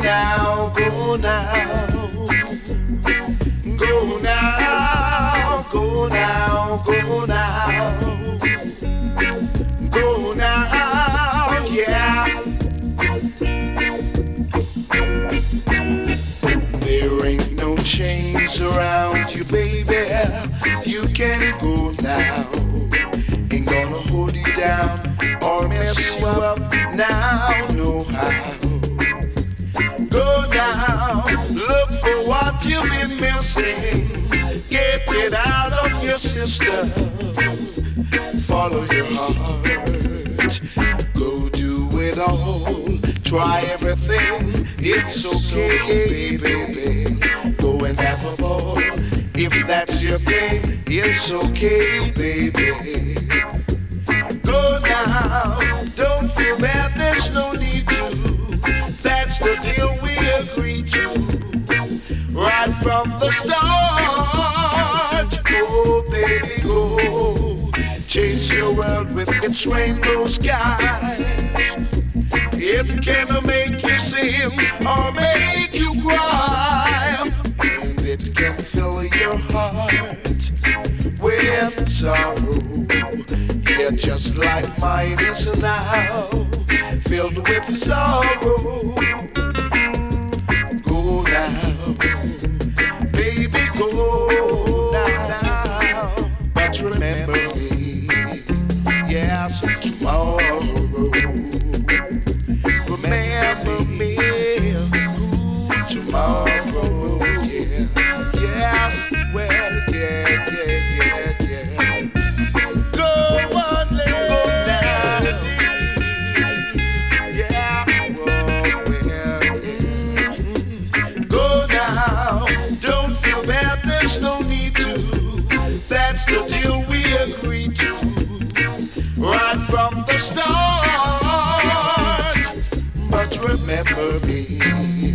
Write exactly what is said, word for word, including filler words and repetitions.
now, go now. Go now, go now, go now. Go now, yeah. There ain't no chains around you, baby. You can go now. Ain't gonna hold you down or mess you up now, no how. Go now, look for what you've been missing. Get it out of your system. Follow your heart. Go do it all. Try everything. It's okay, baby. Go and have a ball. If that's your thing, it's okay, baby. Go now. Don't feel bad. There's no need to. That's the deal we agreed to. Right from the start. Go, baby, go. Chase your world with its rainbow skies. It can make you sing or make you cry. And it can fill your heart with sorrow. Yeah, just like mine is now, filled with sorrow. Go now, baby, go now. But remember me, yes, tomorrow. Remember me, tomorrow, yeah. Yes, well, yeah, yeah, yeah, yeah. Go on, let go now. Yeah, oh, well, mm-hmm. Go now. Don't feel bad, there's no need to. That's the deal we agreed to. Right from the start. But remember me.